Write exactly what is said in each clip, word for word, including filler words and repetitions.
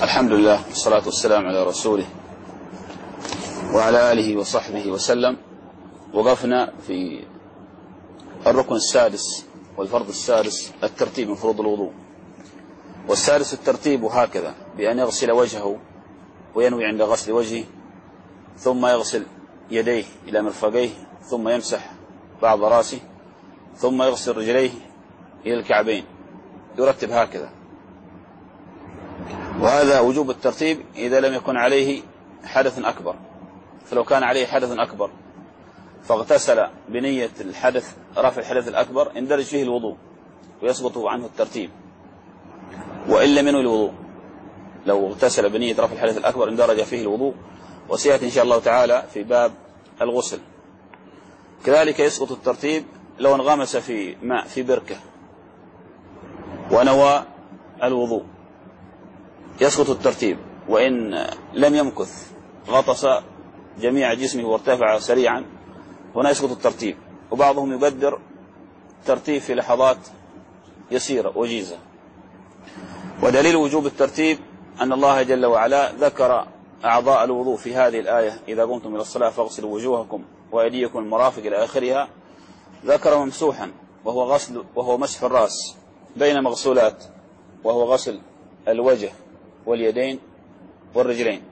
الحمد لله والصلاة والسلام على رسوله وعلى آله وصحبه وسلم. وقفنا في الركن السادس والفرض السادس الترتيب من فروض الوضوء. والسادس الترتيب هكذا: بأن يغسل وجهه وينوي عند غسل وجهه، ثم يغسل يديه إلى مرفقيه، ثم يمسح بعض رأسه، ثم يغسل رجليه إلى الكعبين. يرتب هكذا. وهذا وجوب الترتيب إذا لم يكن عليه حدث أكبر. فلو كان عليه حدث أكبر فاغتسل بنية الحدث رفع الحدث الأكبر اندرج فيه الوضوء ويسقط عنه الترتيب. وإن لم ينوي الوضوء، لو اغتسل بنية رفع الحدث الأكبر اندرج فيه الوضوء، وسيأتي إن شاء الله تعالى في باب الغسل. كذلك يسقط الترتيب لو انغمس في ماء في بركة ونوى الوضوء، يسقط الترتيب. وإن لم يمكث غطس جميع جسمه وارتفع سريعا، هنا يسقط الترتيب. وبعضهم يقدر ترتيب في لحظات يسيرة وجيزة. ودليل وجوب الترتيب أن الله جل وعلا ذكر أعضاء الوضوء في هذه الآية: إذا قمتم إلى الصلاة فاغسلوا وجوهكم وأيديكم المرافق إلى آخرها. ذكر ممسوحا وهو غسل وهو مسح الرأس بين مغسولات، وهو غسل الوجه واليدين والرجلين.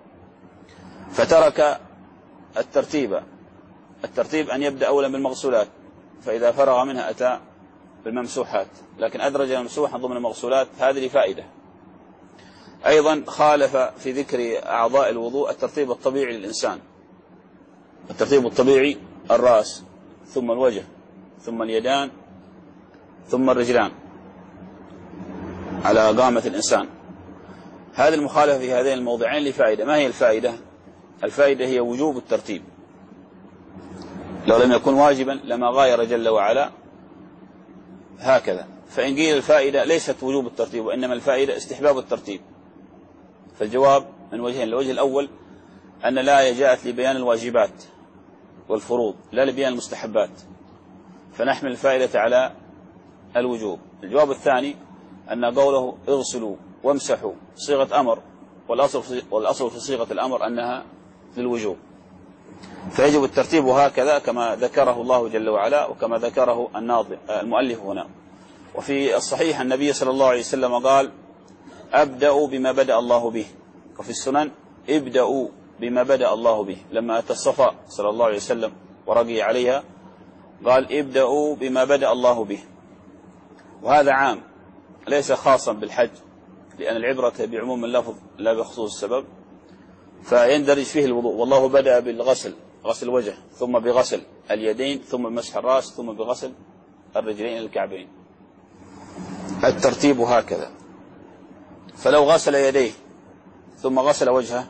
فترك الترتيب الترتيب أن يبدأ أولا بالمغسولات، فإذا فرغ منها أتى بالممسوحات، لكن أدرج الممسوحا ضمن المغسولات. هذه لفائدة. أيضا خالف في ذكر أعضاء الوضوء الترتيب الطبيعي للإنسان. الترتيب الطبيعي: الرأس، ثم الوجه، ثم اليدان، ثم الرجلان على قامة الإنسان. هذه المخالفة في هذين الموضعين لفائدة. ما هي الفائدة؟ الفائدة هي وجوب الترتيب. لو لم يكن واجبا لما غاير جل وعلا هكذا. فإن قيل الفائدة ليست وجوب الترتيب، وإنما الفائدة استحباب الترتيب، فالجواب من وجهين. الوجه الأول أن الآية جاءت لبيان الواجبات والفروض لا لبيان المستحبات، فنحمل الفائدة على الوجوب. الجواب الثاني أن قوله اغسلوا وامسحوا صيغة أمر، والأصل في صيغة الأمر أنها للوجوب، فيجب الترتيب هكذا كما ذكره الله جل وعلا وكما ذكره الناظم المؤلف هنا. وفي الصحيح النبي صلى الله عليه وسلم قال: أبدأوا بما بدأ الله به. وفي السنن: ابدأوا بما بدأ الله به. لما أتى الصفا صلى الله عليه وسلم ورقي عليها قال: ابدأوا بما بدأ الله به. وهذا عام ليس خاصا بالحج، لأن العبرة بعموم اللفظ لا بخصوص السبب، فيندرج فيه الوضوء. والله بدأ بالغسل، غسل الوجه، ثم بغسل اليدين، ثم بمسح الرأس، ثم بغسل الرجلين إلى الكعبين. الترتيب هكذا. فلو غسل يديه ثم غسل وجهه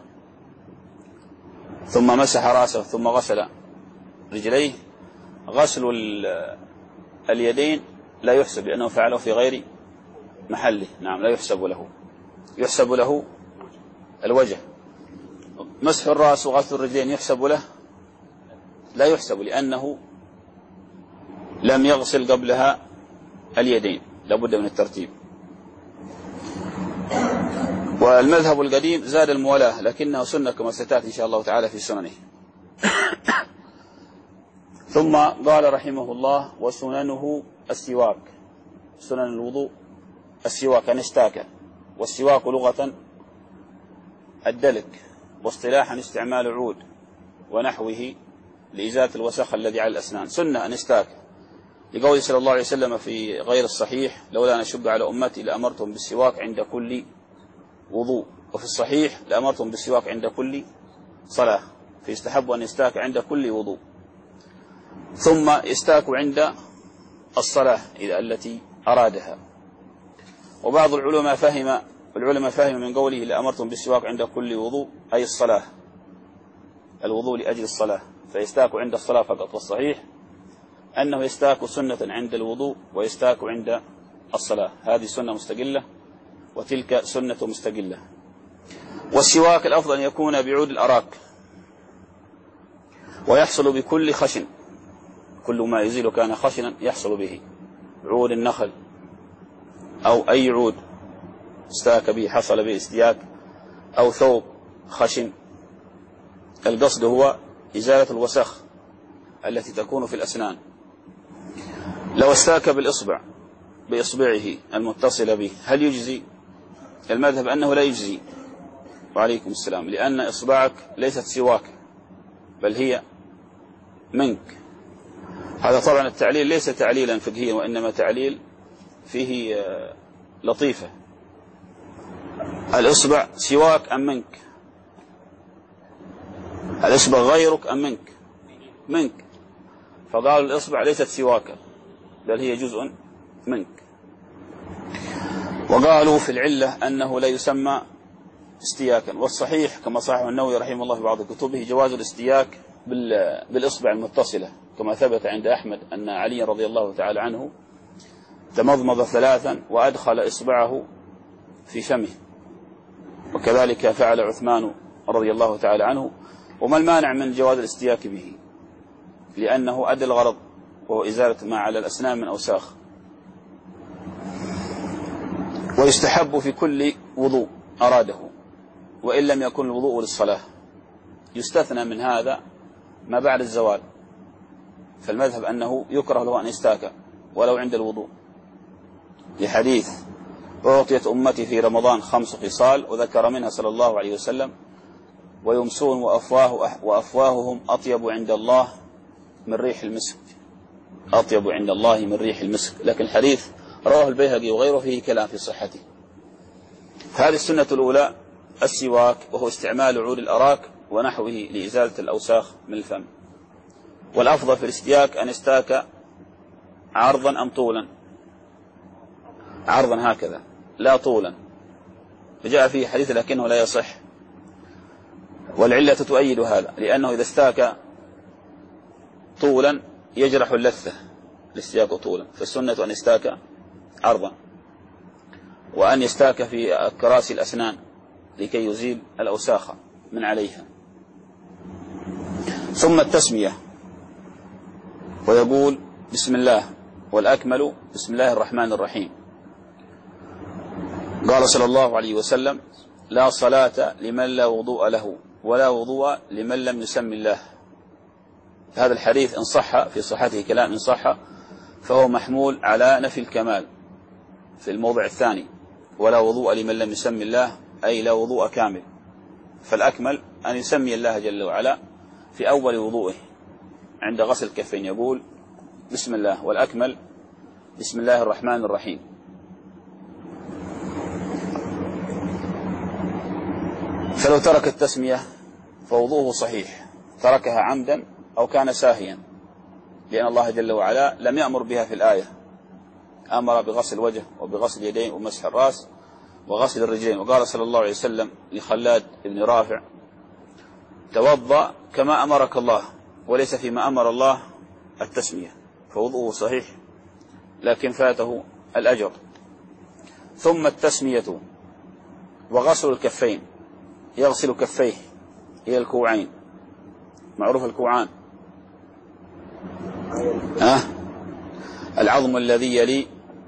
ثم مسح رأسه ثم غسل رجليه، غسل اليدين لا يحسب، لأنه فعله في غير محله. نعم، لا يحسب له، يحسب له الوجه. مسح الرأس وغسل الرجلين يحسب له؟ لا يحسب، لأنه لم يغسل قبلها اليدين، لابد من الترتيب. والمذهب القديم زاد الموالاة، لكنه سنة كما ستأتي إن شاء الله تعالى في سننه. ثم قال رحمه الله: وسننه السواك. سنن الوضوء السواك أن استاك. والسواك لغة الدلك، واصطلاحا استعمال عود ونحوه لإزالة الوسخ الذي على الأسنان. سنة أن استاك، لقوله صلى الله عليه وسلم في غير الصحيح: لولا أن أشق على أمتي لأمرتهم بالسواك عند كل وضوء. وفي الصحيح: لأمرتهم بالسواك عند كل صلاة، فيستحب أن يستاك عند كل وضوء. ثم يستاك عند الصلاة إذا التي أرادها. وبعض العلماء فهم العلماء فهم من قوله: لأمرتهم بالسواك عند كل وضوء أي الصلاة، الوضوء لأجل الصلاة، فيستاك عند الصلاة فقط. والصحيح أنه يستاك سنة عند الوضوء ويستاك عند الصلاة. هذه سنة مستقلة وتلك سنة مستقلة. والسواك الأفضل أن يكون بعود الأراك، ويحصل بكل خشن، كل ما يزيل كان خشنا يحصل به. عود النخل أو أي عود استاك به حصل به استياك أو ثوب خشن، القصد هو إزالة الوسخ التي تكون في الأسنان. لو استاك بالإصبع بإصبعه المتصلة به هل يجزي؟ المذهب أنه لا يجزي، وعليكم السلام، لأن إصبعك ليست سواك بل هي منك. هذا طبعا التعليل ليس تعليلا فقهيا، وإنما تعليل فيه لطيفة. الإصبع سواك أم منك؟ الإصبع غيرك أم منك؟ منك. فقالوا الإصبع ليست سواك بل هي جزء منك. وقالوا في العلة أنه لا يسمى استياكا، والصحيح كما صححه النووي رحمه الله في بعض كتبه جواز الاستياك بالإصبع المتصلة، كما ثبت عند أحمد أن علي رضي الله تعالى عنه تمضمض ثلاثا وأدخل إصبعه في فمه، وكذلك فعل عثمان رضي الله تعالى عنه. وما المانع من جواز الاستياك به؟ لأنه أدى الغرض، وهو إزالة ما على الأسنان من أوساخ. ويستحب في كل وضوء أراده وإن لم يكن الوضوء للصلاة. يستثنى من هذا ما بعد الزوال، فالمذهب أنه يكره له أن يستاك ولو عند الوضوء، لحديث أعطيت أمتي في رمضان خمس خصال، وذكر منها صلى الله عليه وسلم ويمسون وأفواه وأفواههم أطيب عند الله من ريح المسك، أطيب عند الله من ريح المسك. لكن الحديث رواه البيهقي وغيره فيه كلام في صحته. هذه السنة الأولى السواك، وهو استعمال عود الأراك ونحوه لإزالة الأوساخ من الفم. والأفضل في الاستياك أن يستاك عرضا أم طولا؟ عرضا هكذا لا طولا، جاء فيه حديث لكنه لا يصح، والعلة تؤيد هذا، لأنه إذا استاك طولا يجرح اللثة الاستياك طولا، فالسنة أن يستاك عرضا، وأن يستاك في كراسي الأسنان لكي يزيل الأوساخ من عليها. ثم التسمية، ويقول بسم الله، والأكمل بسم الله الرحمن الرحيم. قال صلى الله عليه وسلم لا صلاة لمن لا وضوء له ولا وضوء لمن لم يسم الله. هذا الحديث إن صح، في صحته كلام، إن صح فهو محمول على نفي الكمال في الموضع الثاني، ولا وضوء لمن لم يسم الله، أي لا وضوء كامل. فالأكمل أن يسمي الله جل وعلا في أول وضوءه عند غسل الكفين، يقول بسم الله، والأكمل بسم الله الرحمن الرحيم. فلو ترك التسمية فوضوءه صحيح، تركها عمدا أو كان ساهيا، لأن الله جل وعلا لم يأمر بها في الآية، أمر بغسل الوجه وبغسل اليدين ومسح الرأس وغسل الرجلين. وقال صلى الله عليه وسلم لخلاد بن رافع توضأ كما أمرك الله، وليس فيما أمر الله التسمية، فوضوءه صحيح لكن فاته الأجر. ثم التسمية وغسل الكفين، يغسل كفيه إلى الكوعين، معروف الكوعان أه؟ العظم الذي يلي،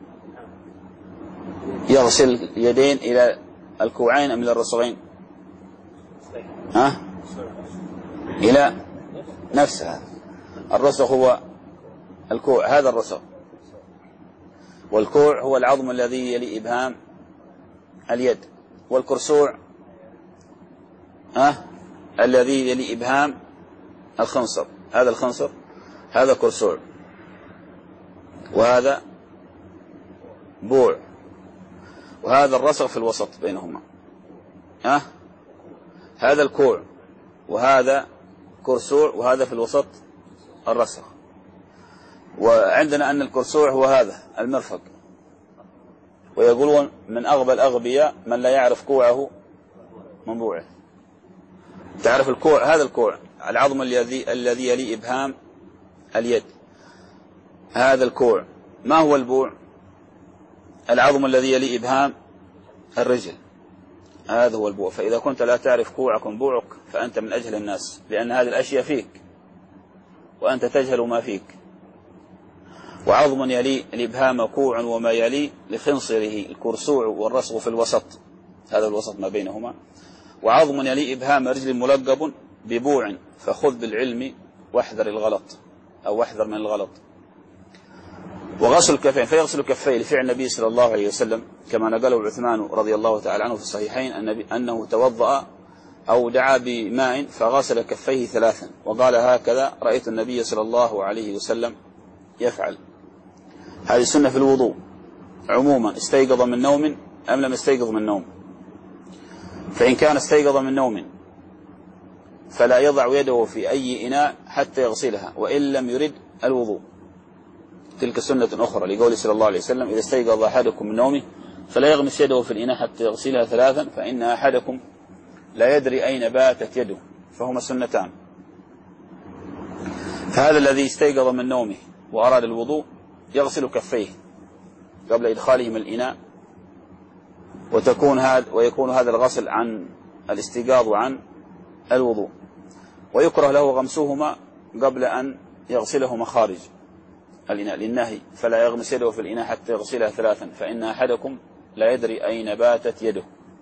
يغسل اليدين إلى الكوعين أم إلى الرسغين؟ أه؟ إلى نفسها. الرسغ هو الكوع، هذا الرسغ، والكوع هو العظم الذي يلي إبهام اليد، والكرسوع أه؟ الذي يلي إبهام الخنصر، هذا الخنصر، هذا كرسوع، وهذا بوع، وهذا الرسغ في الوسط بينهما أه؟ هذا الكوع وهذا كرسوع، وهذا في الوسط الرسغ. وعندنا أن الكرسوع هو هذا المرفق، ويقولون من أغبى الأغبياء من لا يعرف كوعه من بوعه. تعرف الكوع، هذا الكوع العظم الذي الذي يلي إبهام اليد، هذا الكوع. ما هو البوع؟ العظم الذي يلي إبهام الرجل، هذا هو البوع. فإذا كنت لا تعرف كوعك وبوعك فأنت من أجهل الناس، لأن هذه الأشياء فيك وأنت تجهل ما فيك. وعظم يلي الإبهام كوع وما يلي لخنصره الكرسوع والرسغ في الوسط، هذا الوسط ما بينهما. وعظم يلي إبهام رجل ملقب ببوع فخذ بالعلم واحذر الغلط أو واحذر من الغلط. وغسل الكفين فيغسل كفيه لفعل النبي صلى الله عليه وسلم كما نقله عثمان رضي الله تعالى عنه في الصحيحين أنه توضأ أو دعا بماء فغسل كفيه ثلاثا وقال هكذا رأيت النبي صلى الله عليه وسلم يفعل. هذه السنة في الوضوء عموما، استيقظ من نوم أم لم يستيقظ من نوم. فإن كان استيقظ من نوم فلا يضع يده في أي إناء حتى يغسلها وإن لم يرد الوضوء. تلك سنة أخرى لقول صلى الله عليه وسلم إذا استيقظ أحدكم من نومه فلا يغمس يده في الإناء حتى يغسلها ثلاثا فإن أحدكم لا يدري أين باتت يده، فهما سنتان. فهذا الذي استيقظ من نومه وأراد الوضوء يغسل كفيه قبل إدخالهم الإناء، وتكون هذا ويكون هذا الغسل عن الاستيقاظ وعن الوضوء، ويكره له غمسهما قبل أن يغسلهما خارج الإناء للنهي فلا يغمس يده في الإناء حتى يغسلها ثلاثا فإن أحدكم لا يدري أين باتت يده.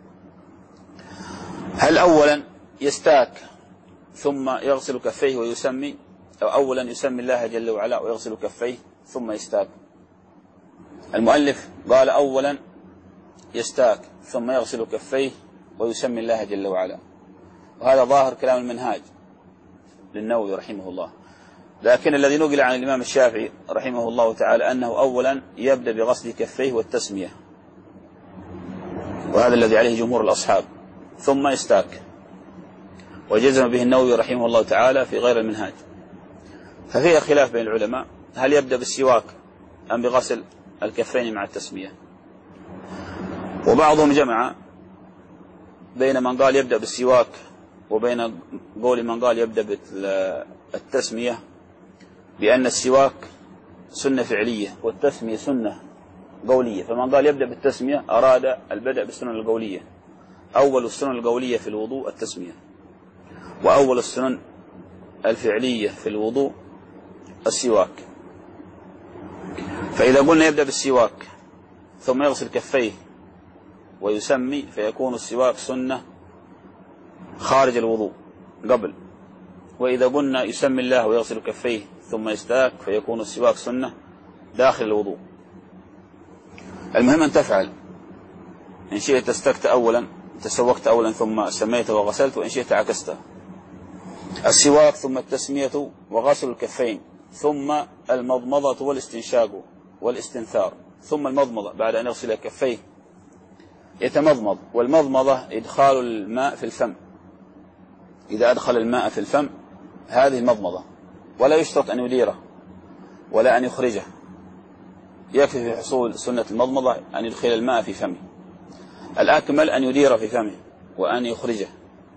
هل أولا يستاك ثم يغسل كفيه ويسمي، أو أولا يسمي الله جل وعلا ويغسل كفيه ثم يستاك؟ المؤلف قال أولا يستاك ثم يغسل كفيه ويسمي الله جل وعلا، وهذا ظاهر كلام المنهاج للنووي رحمه الله. لكن الذي نقل عن الإمام الشافعي رحمه الله تعالى أنه أولا يبدأ بغسل كفيه والتسمية، وهذا الذي عليه جمهور الأصحاب، ثم يستاك، وجزم به النووي رحمه الله تعالى في غير المنهاج. ففيه خلاف بين العلماء هل يبدأ بالسواك أم بغسل الكفين مع التسمية. وبعضهم جمع بين من قال يبدأ بالسواك وبين قول من قال يبدأ بالتسمية بأن السواك سنة فعلية والتسمية سنة قولية. فمن قال يبدأ بالتسمية أراد البدء بالسنن القولية. أول السنن القولية في الوضوء التسمية، وأول السنن الفعلية في الوضوء السواك. فإذا قلنا يبدأ بالسواك ثم يغسل كفيه ويسمي فيكون السواك سنة خارج الوضوء قبل، وإذا قلنا يسمي الله ويغسل كفيه ثم يستاك فيكون السواك سنة داخل الوضوء. المهم أن تفعل، إن شئت استكت أولا تسوكت أولا ثم سميت وغسلت، وإن شئت عكست. السواك ثم التسمية وغسل الكفين ثم المضمضة والاستنشاق والاستنثار، ثم المضمضة بعد أن يغسل كفيه يتمضمض. والمضمضة إدخال الماء في الفم، إذا أدخل الماء في الفم هذه المضمضة، ولا يشترط أن يديره ولا أن يخرجه، يكفي في حصول سنة المضمضة أن يدخل الماء في فمه. الأكمل أن يدير في فمه وأن يخرجه.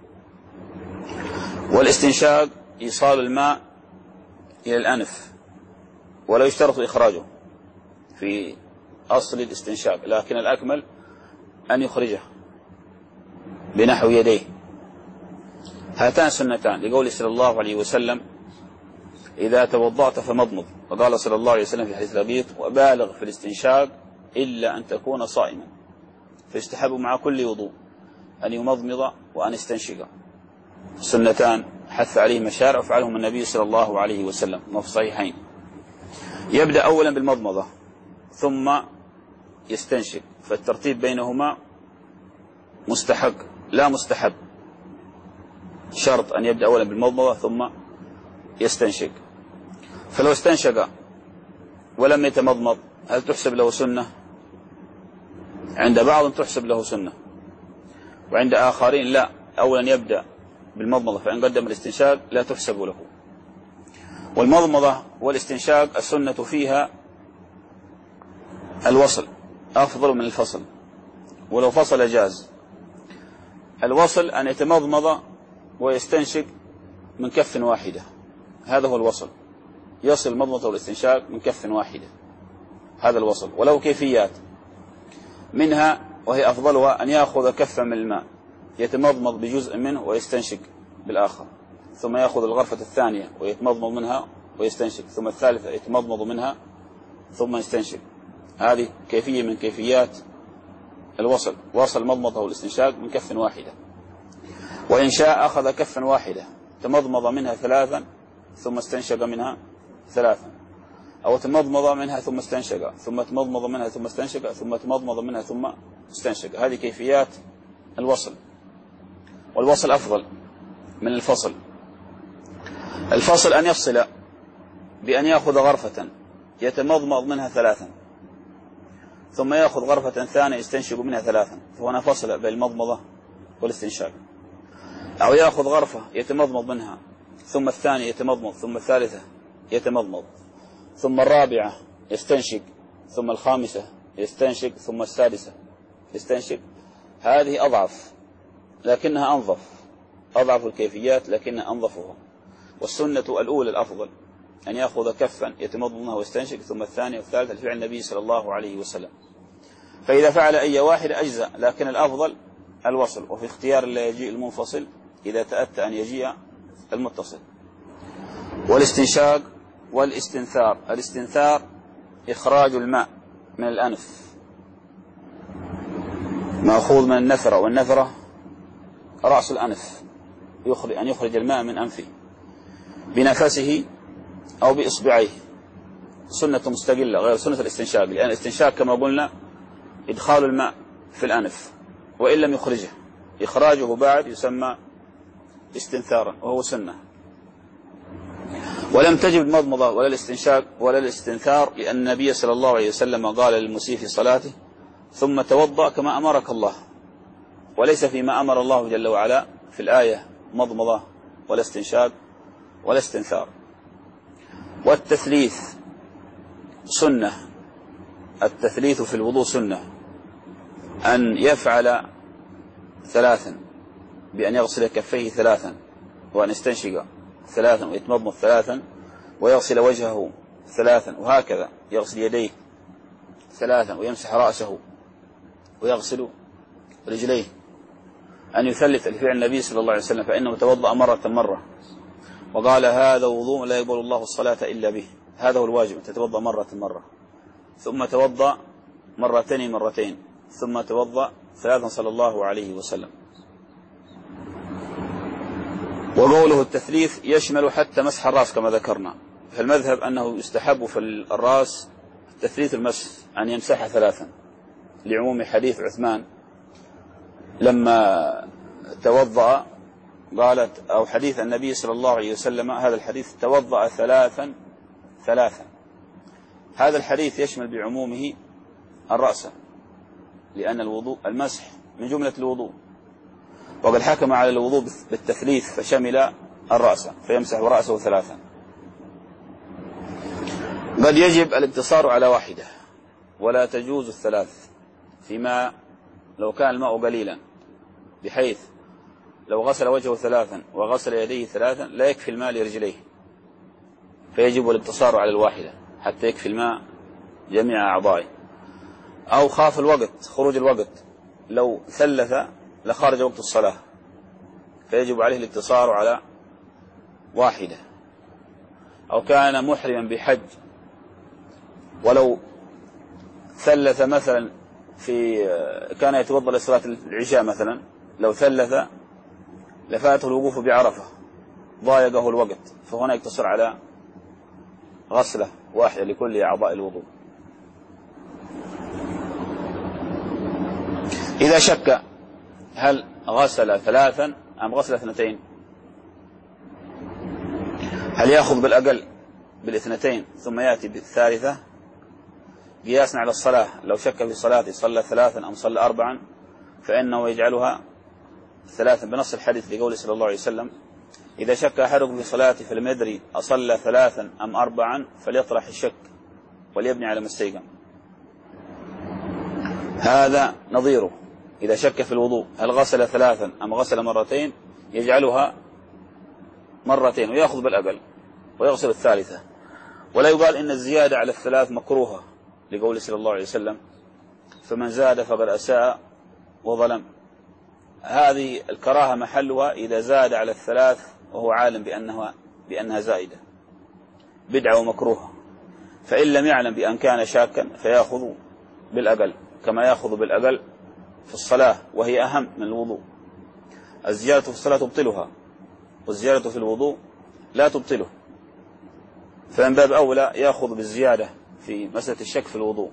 والاستنشاق إيصال الماء إلى الأنف، ولا يشترط إخراجه في أصل الاستنشاق، لكن الأكمل أن يخرجه بنحو يديه. هاتان سنتان لقول صلى الله عليه وسلم إذا توضأت فمضمض، وقال صلى الله عليه وسلم في حديث لبيط وبالغ في الاستنشاق إلا أن تكون صائما. فيستحب مع كل وضوء أن يمضمض وأن يستنشق، سنتان حث عليهما الشارع وفعلهم النبي صلى الله عليه وسلم وفي الصحيحين. يبدأ أولا بالمضمضة ثم يستنشق، فالترتيب بينهما مستحق لا مستحب، شرط أن يبدأ أولا بالمضمضة ثم يستنشق. فلو استنشق ولم يتمضمض هل تحسب له سنة؟ عند بعض تحسب له سنة، وعند آخرين لا، أولا يبدأ بالمضمضة فإن قدم الاستنشاق لا تحسب له. والمضمضة والاستنشاق السنة فيها الوصل أفضل من الفصل، ولو فصل جاز. الوصل أن يتمضمض ويستنشق من كف واحدة، هذا هو الوصل، يصل المضمضة والاستنشاق من كف واحدة، هذا الوصل. ولو كيفيات منها وهي أفضلها أن يأخذ كفا من الماء يتمضمض بجزء منه ويستنشق بالآخر، ثم يأخذ الغرفة الثانية ويتمضمض منها ويستنشق، ثم الثالثة يتمضمض منها ثم يستنشق. هذه كيفية من كيفيات الوصل، وصل المضمضة والاستنشاق من كف واحدة. وإن شاء أخذ كفا واحدة تمضمض منها ثلاثا ثم استنشق منها ثلاثا، أو تمضمض منها ثم استنشق، ثم تمضمض منها ثم استنشق، ثم تمضمض منها ثم استنشق. هذه كيفيات الوصل، والوصل أفضل من الفصل. الفصل أن يفصل بأن يأخذ غرفة يتمضمض منها ثلاثا، ثم يأخذ غرفة ثانية يستنشق منها ثلاثا، فهنا فصل بين المضمضة والاستنشاق. أو يأخذ غرفة يتمضمض منها، ثم الثانية يتمضمض، ثم الثالثة يتمضمض، ثم الرابعة يستنشق، ثم الخامسة يستنشق، ثم السادسة يستنشق. هذه أضعف لكنها أنظف، أضعف الكيفيات لكنها أنظفها. والسنة الأولى الأفضل أن يأخذ كفا يتمضمض منها ويستنشق، ثم الثانية والثالثة لفعل النبي صلى الله عليه وسلم. فإذا فعل أي واحد أجزأ، لكن الأفضل الوصل. وفي اختيار لا يجيء المنفصل إذا تأتى أن يجيء المتصل. والاستنشاق والاستنثار. الاستنثار إخراج الماء من الأنف، مأخوذ من النثرة، والنثرة رأس الأنف، يخرج أن يخرج الماء من أنفه بنفسه أو بإصبعيه. سنة مستقلة غير سنة الاستنشاق، لأن الاستنشاق كما قلنا إدخال الماء في الأنف، وإن لم يخرجه إخراجه بعد يسمى استنثارا وهو سنة. ولم تجب المضمضة ولا الاستنشاق ولا الاستنثار، لأن النبي صلى الله عليه وسلم قال للمسيء في صلاته: ثم توضأ كما أمرك الله. وليس فيما أمر الله جل وعلا في الآية مضمضة ولا استنشاق ولا استنثار. والتثليث سنة، التثليث في الوضوء سنة، أن يفعل ثلاثا بأن يغسل كفيه ثلاثا، وأن يستنشق ثلاثا، ويتمضمض ثلاثا، ويغسل وجهه ثلاثا، وهكذا يغسل يديه ثلاثا، ويمسح رأسه، ويغسل رجليه. أن يثلث لفعل النبي صلى الله عليه وسلم، فإنه توضأ مرة مرة وقال: هذا وضوء لا يقبل الله الصلاة إلا به. هذا هو الواجب، تتوضأ مرة مرة، ثم توضأ مرتين مرتين، ثم توضأ ثلاثا صلى الله عليه وسلم. وقوله التثليث يشمل حتى مسح الرأس كما ذكرنا. فالمذهب أنه يستحب في الرأس تثليث المسح، أن يمسح ثلاثا، لعموم حديث عثمان لما توضأ قالت، أو حديث النبي صلى الله عليه وسلم هذا الحديث: توضأ ثلاثا ثلاثا. هذا الحديث يشمل بعمومه الرأس، لأن الوضوء المسح من جملة الوضوء، وقد حكم على الوضوء بالتثليث فشمل الرأس، فيمسح رأسه ثلاثا. قد يجب الاقتصار على واحدة ولا تجوز الثلاث، فيما لو كان الماء قليلا، بحيث لو غسل وجهه ثلاثا وغسل يديه ثلاثا لا يكفي الماء لرجليه، فيجب الاقتصار على الواحدة حتى يكفي الماء جميع أعضائه. أو خاف الوقت، خروج الوقت، لو ثلث لخارج وقت الصلاة، فيجب عليه الاقتصار على واحدة. أو كان محرما بحج، ولو ثلث مثلا في كان يتوضأ لصلاة العشاء مثلا، لو ثلث لفاته الوقوف بعرفة ضايقه الوقت، فهنا يقتصر على غسلة واحدة لكل أعضاء الوضوء. إذا شك هل غسل ثلاثا أم غسل اثنتين، هل يأخذ بالأقل بالاثنتين ثم يأتي بالثالثة، قياسا على الصلاة؟ لو شك في صلاته صلى ثلاثا أم صلى أربعا، فإنه يجعلها ثلاثا بنص الحديث لقوله صلى الله عليه وسلم: إذا شك أحدكم في صلاته فلم يدري أصلى ثلاثا أم أربعا فليطرح الشك وليبني على ما استيقن. هذا نظيره. إذا شك في الوضوء هل غسل ثلاثا أم غسل مرتين، يجعلها مرتين ويأخذ بالأقل ويغسل الثالثة. ولا يقال إن الزيادة على الثلاث مكروهة، لقوله صلى الله عليه وسلم: فمن زاد فقد أساء وظلم. هذه الكراهة محلها إذا زاد على الثلاث وهو عالم بأنها, بأنها زائدة، بدعة ومكروهة. فإن لم يعلم بأن كان شاكا فيأخذ بالأقل، كما يأخذ بالأقل في الصلاة وهي أهم من الوضوء. الزيادة في الصلاة تبطلها، والزيادة في الوضوء لا تبطله، فمن باب أولى يأخذ بالزيادة في مسألة الشك في الوضوء.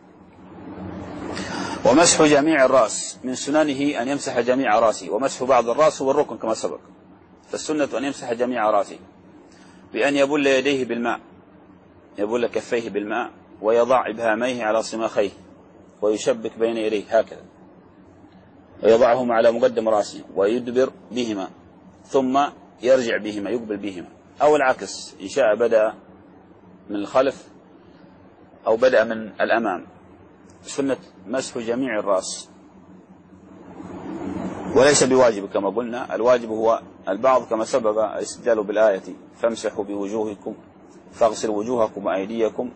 ومسح جميع الرأس من سننه أن يمسح جميع رأسه، ومسح بعض الرأس هو الركن كما سبق، فالسنة أن يمسح جميع رأسه بأن يبل يديه بالماء، يبل كفيه بالماء، ويضع إبهاميه على صماخيه ويشبك بين يديه هكذا، ويضعهما على مقدم رأسه ويدبر بهما، ثم يرجع بهما يقبل بهما، أو العكس إن شاء بدأ من الخلف أو بدأ من الأمام. سنة مسح جميع الرأس، وليس بواجب كما قلنا، الواجب هو البعض كما سبق الاستدلال بالآية فامسحوا بوجوهكم فاغسلوا وجوهكم وأيديكم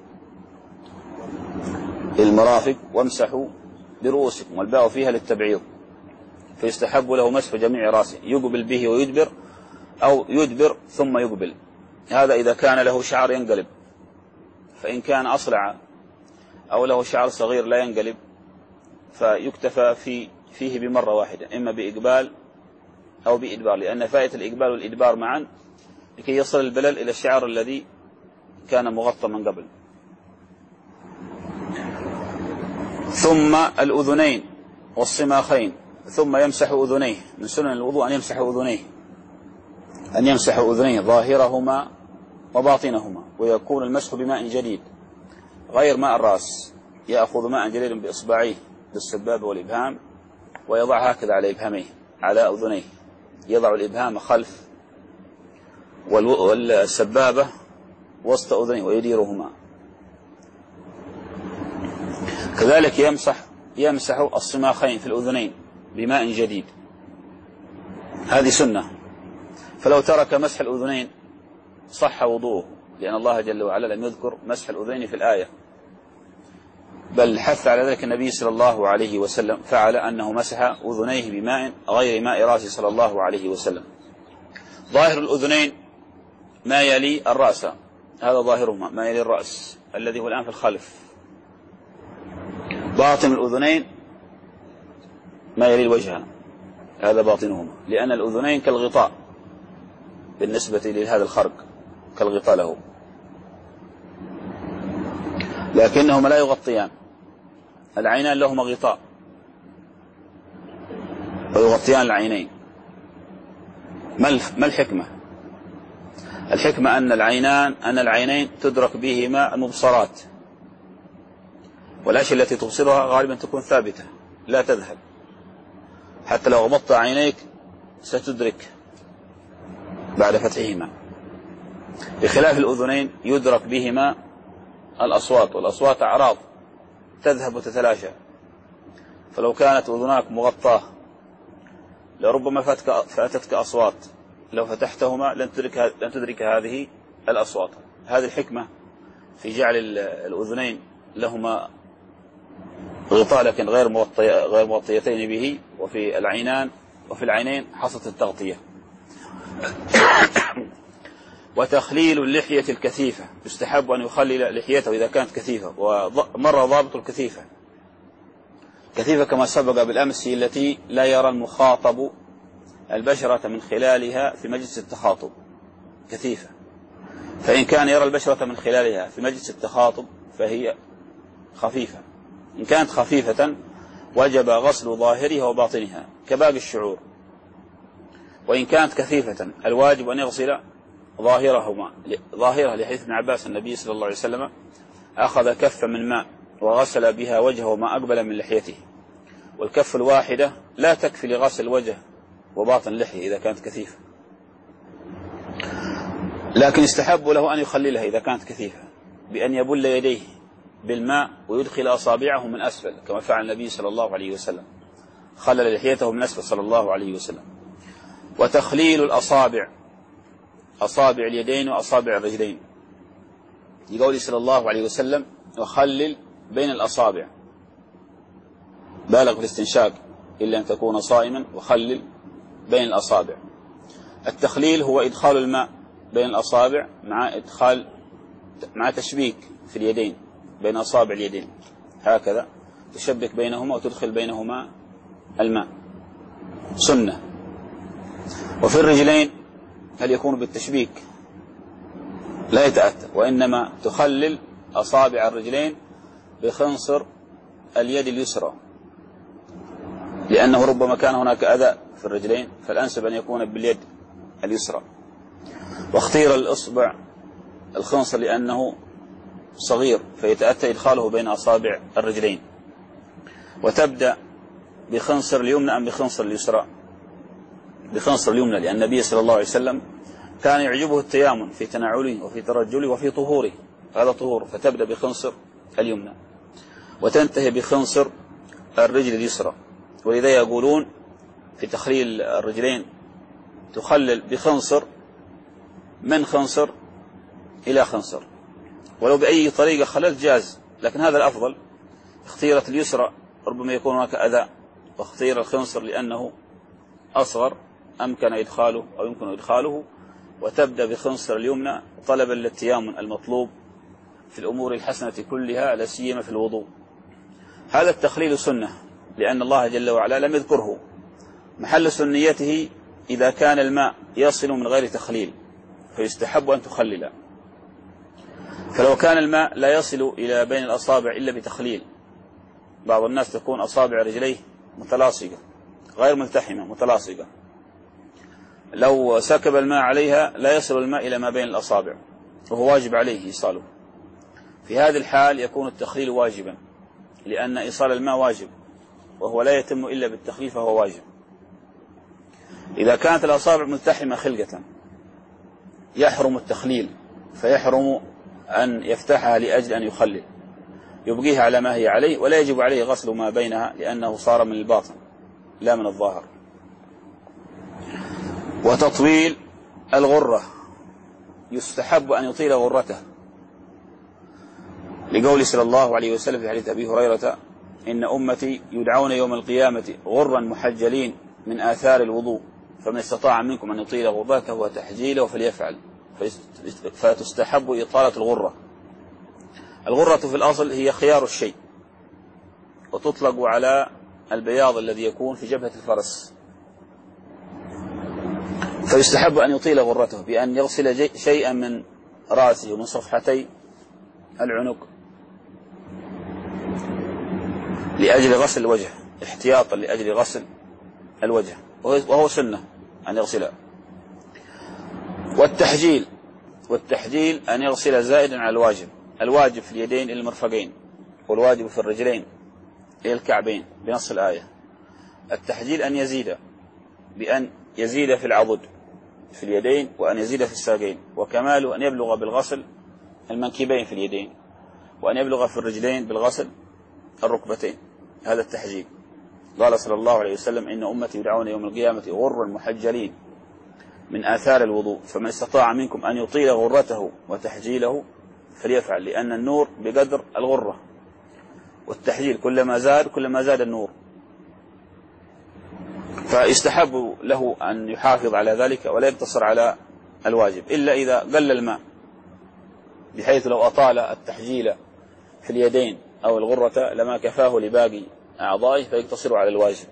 للمرافق وامسحوا برؤوسكم، والباء فيها للتبعيض، فيستحب له مسح جميع رأسه يقبل به ويدبر، أو يدبر ثم يقبل، هذا إذا كان له شعر ينقلب، فإن كان أصلع أو له شعر صغير لا ينقلب فيكتفى في فيه بمرة واحدة، إما بإقبال أو بإدبار، لأن فائدة الإقبال والإدبار معا لكي يصل البلل إلى الشعر الذي كان مغطى من قبل. ثم الأذنين والصماخين، ثم يمسح أذنيه، من سنن الوضوء أن يمسح أذنيه، أن يمسح أذنيه ظاهرهما وباطنهما، ويكون المسح بماء جديد غير ماء الرأس، يأخذ ماء جديد بإصبعيه بالسبابة والإبهام ويضع هكذا على إبهاميه على أذنيه، يضع الإبهام خلف والسبابة وسط أذنيه ويديرهما. كذلك يمسح يمسح الصماخين في الأذنين بماء جديد، هذه سنة، فلو ترك مسح الأذنين صح وضوءه، لأن الله جل وعلا لم يذكر مسح الأذنين في الآية، بل حث على ذلك النبي صلى الله عليه وسلم، فعل أنه مسح أذنيه بماء غير ماء رأسه صلى الله عليه وسلم. ظاهر الأذنين ما يلي الرأس، هذا ظاهرهما ما يلي الرأس الذي هو الآن في الخلف. باطن الأذنين ما يلي الوجه، هذا باطنهما، لأن الأذنين كالغطاء بالنسبة لهذا الخرق، كالغطاء له، لكنهما لا يغطيان. العينان لهما غطاء ويغطيان العينين. ما الحكمة؟ الحكمة أن العينان أن العينين تدرك بهما المبصرات، والأشياء التي تبصرها غالبا تكون ثابتة لا تذهب، حتى لو غمضت عينيك ستدرك بعد فتحهما، بخلاف الأذنين يدرك بهما الأصوات، والأصوات أعراض تذهب وتتلاشى، فلو كانت أذناك مغطاة لربما فاتتك أصوات، لو فتحتهما لن تدرك, لن تدرك هذه الأصوات. هذه الحكمة في جعل الأذنين لهما غطاء لكن غير مغطي غير مغطيتين به، وفي العينان وفي العينين حصلت التغطية. وتخليل اللحية الكثيفة، يستحب أن يخلل لحيته إذا كانت كثيفة، ومر ضابط الكثيفة كثيفة كما سبق بالأمس التي لا يرى المخاطب البشرة من خلالها في مجلس التخاطب كثيفة، فإن كان يرى البشرة من خلالها في مجلس التخاطب فهي خفيفة، إن كانت خفيفة وجب غسل ظاهرها وباطنها كباقي الشعور، وإن كانت كثيفة الواجب أن يغسل ظاهرهما ظاهرها، لحديث ابن عباس النبي صلى الله عليه وسلم أخذ كفا من ماء وغسل بها وجهه ما أقبل من لحيته، والكف الواحدة لا تكفي لغسل الوجه وباطن اللحية إذا كانت كثيفة، لكن يستحب له أن يخللها إذا كانت كثيفة بأن يبل يديه بالماء ويدخل أصابعه من أسفل كما فعل النبي صلى الله عليه وسلم، خلل لحيته من أسفل صلى الله عليه وسلم. وتخليل الأصابع، أصابع اليدين وأصابع الرجلين، لقوله صلى الله عليه وسلم وخلل بين الأصابع، بالغ في الاستنشاق إلا أن تكون صائما، وخلل بين الأصابع. التخليل هو إدخال الماء بين الأصابع مع إدخال مع تشبيك في اليدين بين أصابع اليدين، هكذا تشبك بينهما وتدخل بينهما الماء، سنة. وفي الرجلين هل يكون بالتشبيك؟ لا يتأتى، وإنما تخلل أصابع الرجلين بخنصر اليد اليسرى، لأنه ربما كان هناك أذى في الرجلين، فالأنسب أن يكون باليد اليسرى. واختير الإصبع الخنصر لأنه صغير فيتأتى إدخاله بين أصابع الرجلين. وتبدأ بخنصر اليمنى أم بخنصر اليسرى؟ بخنصر اليمنى، لأن النبي صلى الله عليه وسلم كان يعجبه التيامن في تناوله وفي ترجله وفي طهوره، هذا طهور، فتبدأ بخنصر اليمنى وتنتهي بخنصر الرجل اليسرى. ولذا يقولون في تخليل الرجلين تخلل بخنصر من خنصر إلى خنصر، ولو بأي طريقة خللت جاز، لكن هذا الأفضل. اختيرت اليسرى ربما يكون هناك أذى، واختير الخنصر لأنه أصغر أمكن إدخاله أو يمكن إدخاله، وتبدأ بخنصر اليمنى طلبا للتيامن المطلوب في الأمور الحسنة كلها، لا سيما في الوضوء. هذا التخليل سنة، لأن الله جل وعلا لم يذكره. محل سنيته إذا كان الماء يصل من غير تخليل فيستحب أن تخلل، فلو كان الماء لا يصل إلى بين الأصابع إلا بتخليل، بعض الناس تكون أصابع رجليه متلاصقة غير ملتحمة متلاصقة، لو سكب الماء عليها لا يصل الماء إلى ما بين الأصابع وهو واجب عليه إيصاله. في هذه الحال يكون التخليل واجبا، لأن إيصال الماء واجب وهو لا يتم إلا بالتخليل فهو واجب. إذا كانت الأصابع ملتحمة خلقة يحرم التخليل، فيحرم أن يفتحها لأجل أن يخلل، يبقيها على ما هي عليه، ولا يجب عليه غسل ما بينها لأنه صار من الباطن لا من الظاهر. وتطويل الغرة، يستحب أن يطيل غرته، لقول صلى الله عليه وسلم في حديث أبي هريرة: إن أمتي يدعون يوم القيامة غرا محجلين من آثار الوضوء، فمن استطاع منكم أن يطيل غرته وتحجيله فليفعل. فتستحب إطالة الغرة. الغرة في الأصل هي خيار الشيء، وتطلق على البياض الذي يكون في جبهة الفرس، فيستحب أن يطيل غرته بأن يغسل شيئا من رأسه ومن صفحتي العنق لأجل غسل الوجه، احتياطا لأجل غسل الوجه، وهو سنة أن يغسله. والتحجيل، والتحجيل أن يغسل زائدا على الواجب. الواجب في اليدين إلى المرفقين، والواجب في الرجلين إلى الكعبين بنص الآية. التحجيل أن يزيد بأن يزيد في العضد في اليدين، وأن يزيد في الساقين، وكماله أن يبلغ بالغسل المنكبين في اليدين، وأن يبلغ في الرجلين بالغسل الركبتين. هذا التحجيل. قال صلى الله عليه وسلم: إن أمتي يدعون يوم القيامة غرا محجلين من آثار الوضوء، فمن استطاع منكم أن يطيل غرته وتحجيله فليفعل، لأن النور بقدر الغرة، والتحجيل كلما زاد كلما زاد النور، فيستحب له أن يحافظ على ذلك ولا يقتصر على الواجب، إلا إذا قل الماء، بحيث لو أطال التحجيل في اليدين أو الغرة لما كفاه لباقي أعضائه فيقتصر على الواجب.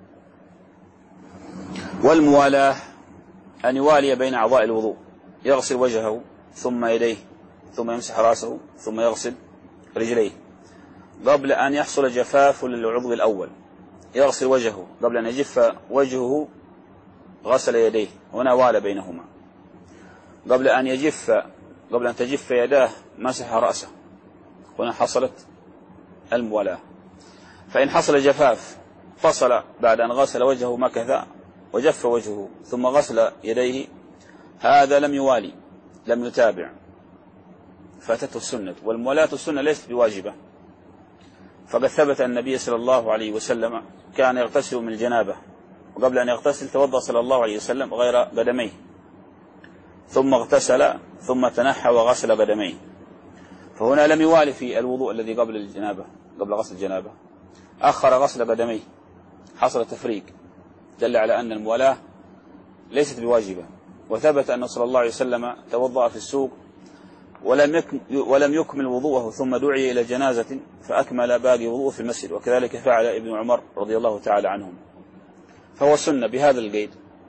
والموالاة أن يوالي بين أعضاء الوضوء، يغسل وجهه ثم يديه ثم يمسح رأسه ثم يغسل رجليه قبل أن يحصل جفاف للعضو الأول. يغسل وجهه قبل أن يجف وجهه غسل يديه، هنا والى بينهما. قبل أن يجف قبل أن تجف يداه مسح رأسه، هنا حصلت الموالاة. فإن حصل جفاف فصل بعد أن غسل وجهه مكث وجف وجهه ثم غسل يديه، هذا لم يوالي، لم يتابع، فاتته السنة. والموالاة السنة ليست بواجبة، فقد ثبت أن النبي صلى الله عليه وسلم كان يغتسل من الجنابة، وقبل أن يغتسل توضأ صلى الله عليه وسلم غير قدميه، ثم اغتسل ثم تنحى وغسل قدميه، فهنا لم يوالي في الوضوء الذي قبل الجنابة، قبل غسل الجنابة أخر غسل قدميه، حصل تفريق، دل على أن الموالاة ليست بواجبة. وثبت أن صلى الله عليه وسلم توضأ في السوق ولم ولم يكمل وضوءه، ثم دعي إلى جنازة فأكمل باقي وضوءه في المسجد، وكذلك فعل ابن عمر رضي الله تعالى عنهم. فهو سنة بهذا القيد،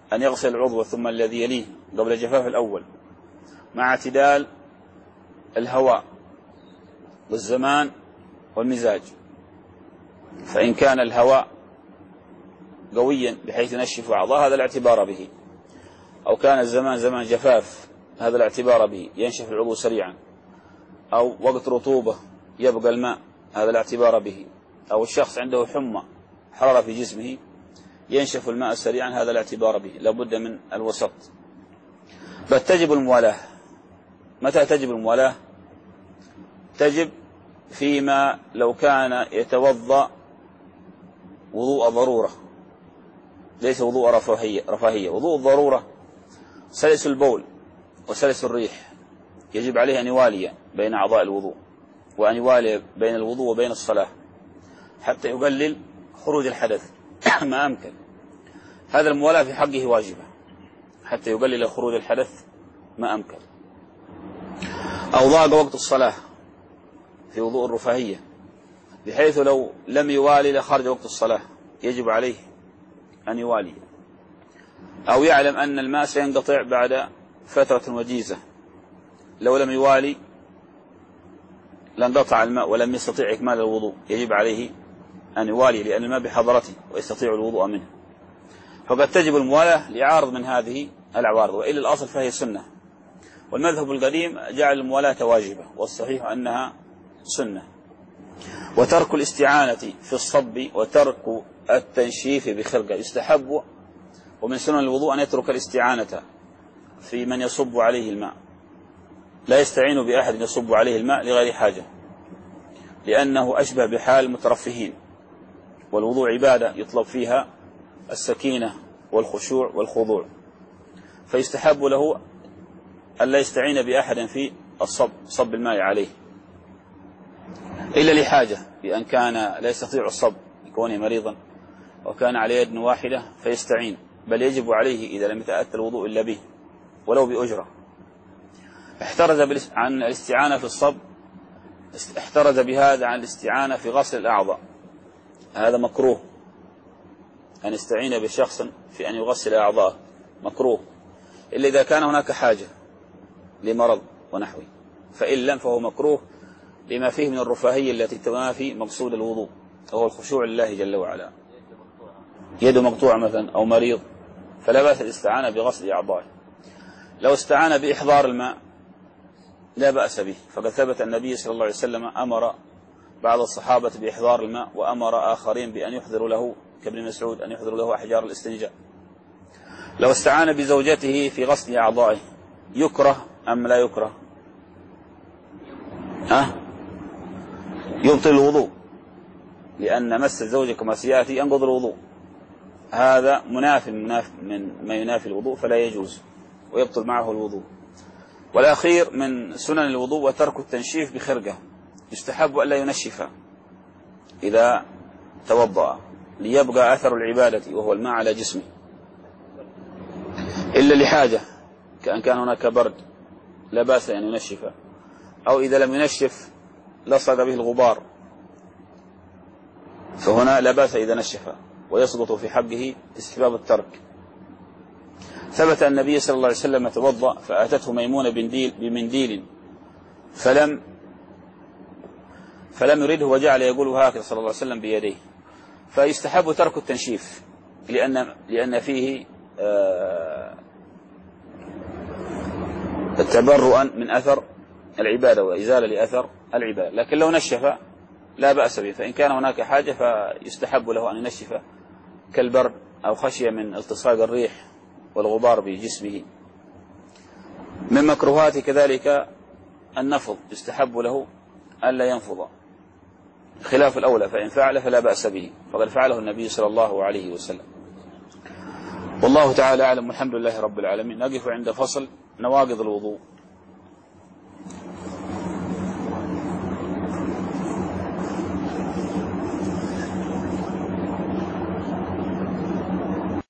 أن يغسل العضو ثم الذي يليه قبل الجفاف الأول مع اعتدال الهواء والزمان والمزاج. فإن كان الهواء قويا بحيث ينشف أعضاء هذا الاعتبار به، أو كان الزمان زمان جفاف هذا الاعتبار به ينشف العضو سريعا، أو وقت رطوبة يبقى الماء هذا الاعتبار به، أو الشخص عنده حمى حرارة في جسمه ينشف الماء سريعا هذا الاعتبار به. لابد من الوسط. بل تجب الموالاة. متى تجب الموالاة؟ تجب فيما لو كان يتوضأ وضوء ضرورة، ليس وضوء رفاهية. رفاهية وضوء الضرورة سلس البول وسلس الريح، يجب عليه أن يوالي بين أعضاء الوضوء، وأن يوالي بين الوضوء وبين الصلاة حتى يقلل خروج الحدث ما أمكن. هذا الموالاة في حقه واجبة حتى يقلل خروج الحدث ما أمكن. أو ضاق وقت الصلاة في وضوء الرفاهية بحيث لو لم يوالي لخرج وقت الصلاة، يجب عليه أن يوالي. أو يعلم أن الماء سينقطع بعد فترة وجيزة، لو لم يوالي لانقطع الماء ولم يستطيع إكمال الوضوء، يجب عليه أن يوالي لأن الماء بحضرته ويستطيع الوضوء منه. فقد تجب الموالاة لعارض من هذه العوارض، وإلا الأصل فهي سنة. والمذهب القديم جعل الموالاة واجبة، والصحيح أنها سنة. وترك الاستعانة في الصب وترك التنشيف بخرقة يستحب. ومن سنن الوضوء أن يترك الاستعانة في من يصب عليه الماء، لا يستعين بأحد يصب عليه الماء لغير حاجة، لأنه أشبه بحال المترفهين. والوضوء عبادة يطلب فيها السكينة والخشوع والخضوع، فيستحب له أن لا يستعين بأحد في الصب صب الماء عليه إلا لحاجة، بأن كان لا يستطيع الصب كونه مريضا وكان عليه يد واحدة فيستعين، بل يجب عليه إذا لم يتأتى الوضوء إلا به ولو بأجرة. احترز عن الاستعانة في الصب، احترز بهذا عن الاستعانة في غسل الأعضاء، هذا مكروه. أن يستعين بشخص في أن يغسل أعضاءه مكروه، إلا إذا كان هناك حاجة لمرض ونحوه، فإن لم فهو مكروه لما فيه من الرفاهية التي تنافي مقصود الوضوء، وهو الخشوع لله جل وعلا. يده مقطوعة مثلا أو مريض فلا بأس الاستعانة بغسل أعضائه. لو استعان بإحضار الماء لا بأس به، فقد ثبت النبي صلى الله عليه وسلم أمر بعض الصحابة بإحضار الماء، وأمر آخرين بأن يحضروا له كابن مسعود أن يحضروا له أحجار الاستنجاء. لو استعان بزوجته في غسل أعضائه يكره أم لا يكره؟ ها؟ يبطل الوضوء، لأن مس الزوجة كما سيأتي ينقض الوضوء، هذا مناف من ما ينافي الوضوء فلا يجوز ويبطل معه الوضوء. والأخير من سنن الوضوء وترك التنشيف بخرقة، يستحب ألا ينشف إذا توضأ ليبقى أثر العبادة وهو الماء على جسمه، إلا لحاجة كأن كان هناك برد لا بأس أن ينشف، أو إذا لم ينشف لصق به الغبار فهنا لا بأس إذا نشف، ويسقط في حقه استحباب الترك. ثبت أن النبي صلى الله عليه وسلم توضأ فأتته ميمونة بمنديل فلم فلم يرده وجعل يقول هكذا صلى الله عليه وسلم بيديه. فيستحب ترك التنشيف لأن لأن فيه تبرؤا من أثر العبادة وإزالة لأثر العبادة. لكن لو نشف لا بأس به، فإن كان هناك حاجة فيستحب له أن ينشف كالبرد أو خشية من التصاق الريح والغبار بجسمه. من مكروهات كذلك النفض، يستحب له ألا ينفض خلاف الأولى، فإن فعل فلا بأس به، فقد فعله النبي صلى الله عليه وسلم. والله تعالى أعلم، والحمد لله رب العالمين. نقف عند فصل نواقض الوضوء.